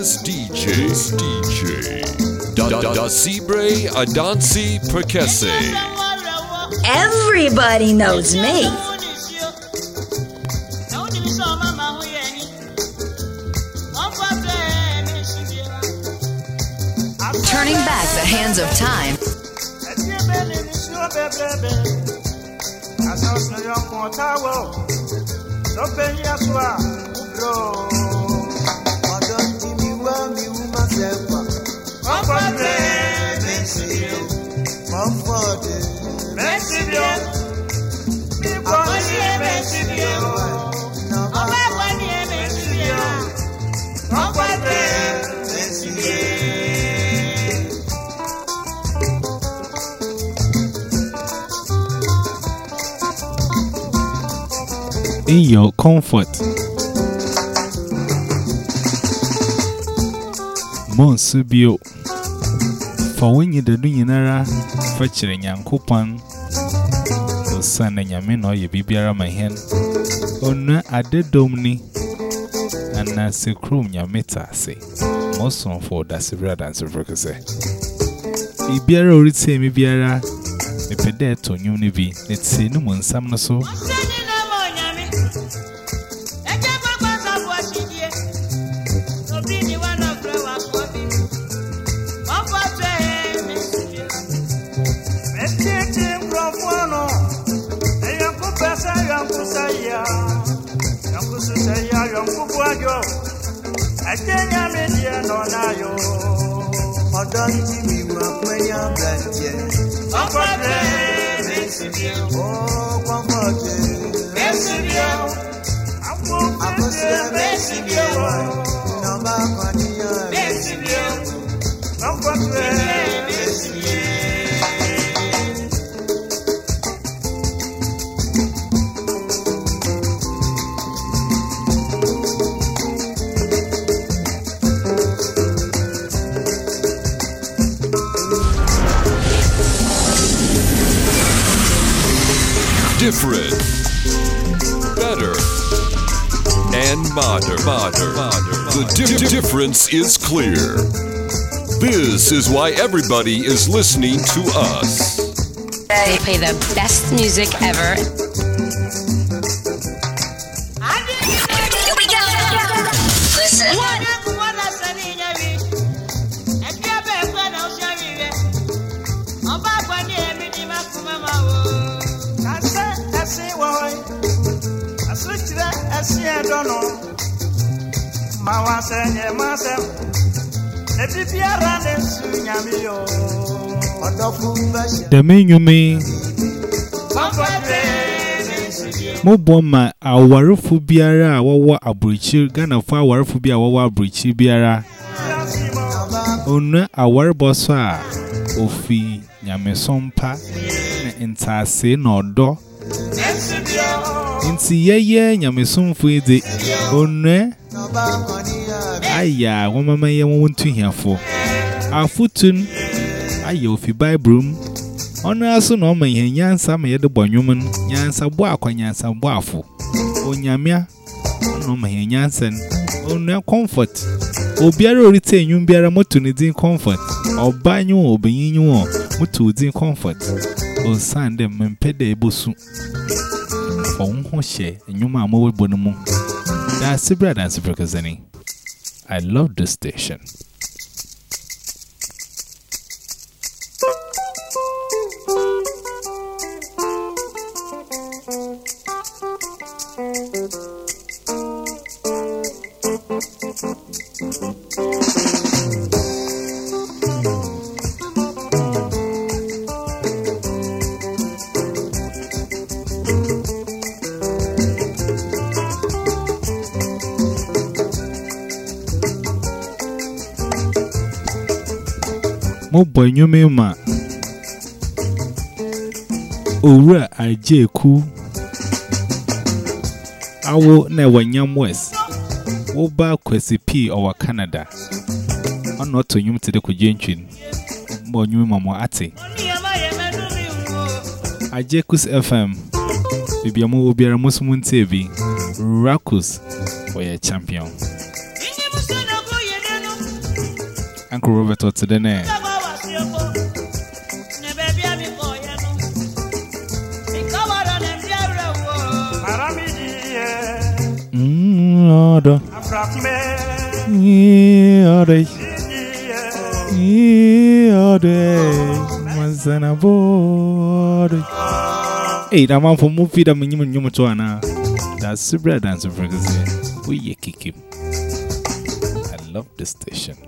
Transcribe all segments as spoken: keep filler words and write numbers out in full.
This D J, this D J, Da Da Da Sibre Adansi Perkese. Everybody knows me. Turning back the hands of time. In your comfort, Monsibio, for when you the Dunyanara, fetching young coupon, the son and Yamin or your Bibiara my hand, or no, I did Domini, and Nancy Crum Yamita say, most on for that's a brother and so say. Ibiara would say, Mibiara, a pedet to Unibi, let's say no one summer so. Different, better, and modern. modern. modern. The di difference is clear. This is why everybody is listening to us. They play the best music ever. Here we go. Listen. The main you mean Moboma, our Fubiara, our Abrichi, Gana for our Fubia, our Brichi Biara. Ona our bossa, Ofi, Yamesompa, Intase, no do. Inti ye ye, Yamesum Fuide, One. Aya, one mama ye won't to hear for. Our footun, ayo, if you buy broom. On us, no man, Yansa, may the bonyoman, Yansa Boak, Yansa Boafu. O Yamia, no man, Yansen, o no comfort. O Biaro retain you, Biara Motunidin comfort, or buy you or be you, Mutudin comfort. O sand them and pede bosu. For one share, and you mamma will bonomo. That's the bread and Supercazani. I love this station. Mo boy you me ma Owura aje ku Awo na wanyam west Wo ba kwesi P or Canada On not to you to the kujentwin Mo nyu mamo ate Aje kus F M Bibiamu obiara musmun T V Rakus for your champion Uncle Robert or to the name. Mm, order. Yeah, order. Yeah, order. Manzana board. Hey, that man for movie that me you you to ana. That's super dancing for us. We kick him. I love this station.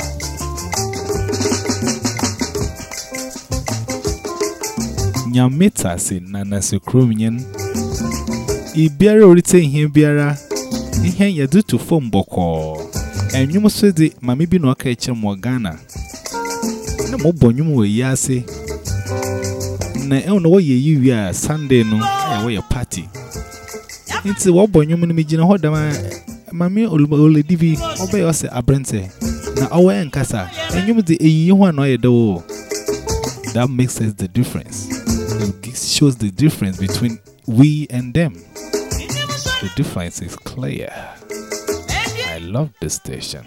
Nyameta si nana se kromyen. Ibiara orite ihe biara. Ihe ya do to form boko. Enyum so de mami bi no aka eche mo Ghana. Na mo bonyum we yase. Na e no ye yi a Sunday no ya we party. Nti wo bonyum no me gina hodama mami ole divi obe yo se abrente. Na owe enkasa. Enyum de eyi ho na ye do. That makes us the difference. It shows the difference between we and them. The difference is clear. I love this station.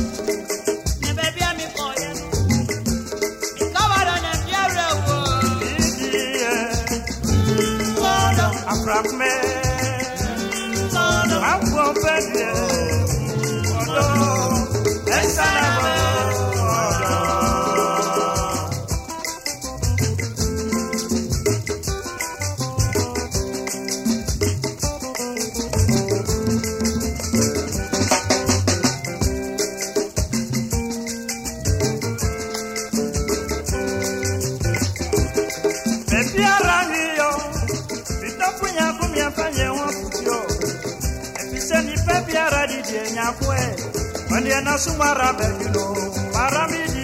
Sumara Belino, Paramidi,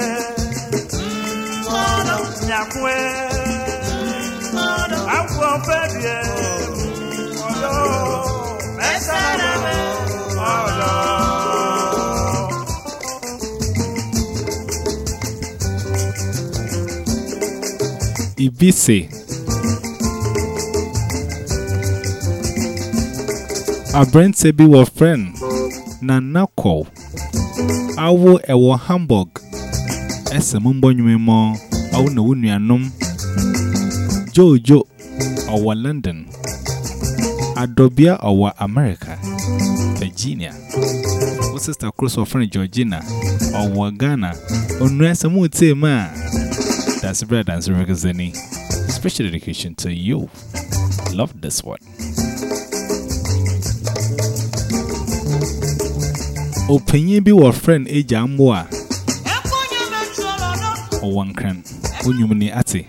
Nyakwe, Aqua Fabia, Ibise Abrente bi wo friend na nako awo ewo Hamburg ese mumbo nyumo awo na wunuanom Jojo owo London Adobia owo America Virginia wo sister Cross of friend Georgina owo Ghana onu ese mu tema. That's bread and Zurigazini. Special dedication to you. Love this one. Opinion be your friend Eja Mboa. Or one can. When you mini ati.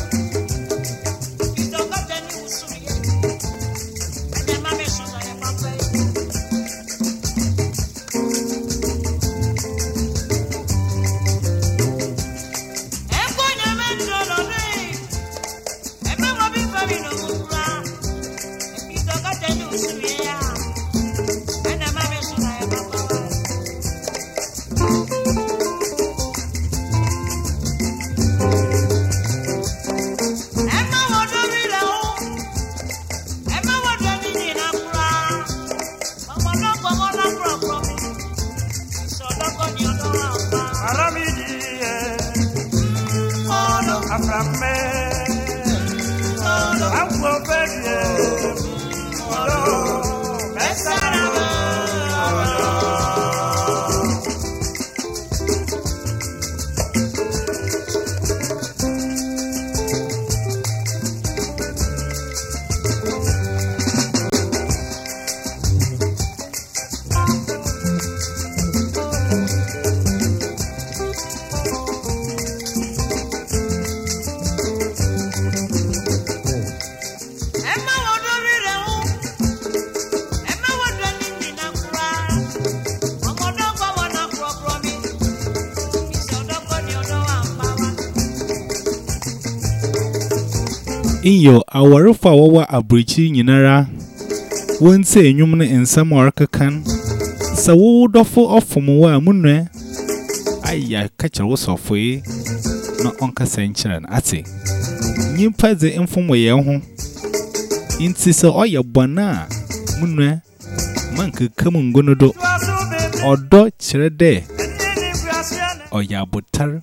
Iyo awarufa wawa abrichi nyinara won't say nyumne in some work can so would offer off from where munre I catch a was of way no uncle century and ati new pads the inform way home inti so all your bana munre man could come on gonna do or dot chere day Oya butter.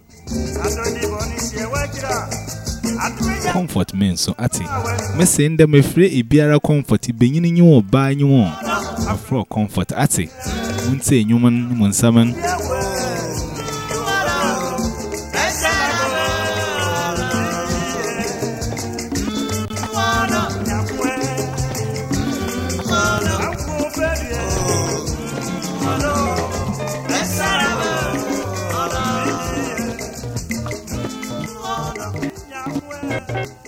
Comfort means so ati. Me send them a free ibiara comfort beginning you or buy you on. A fro comfort ati. Won't say human munsaman. Thank you.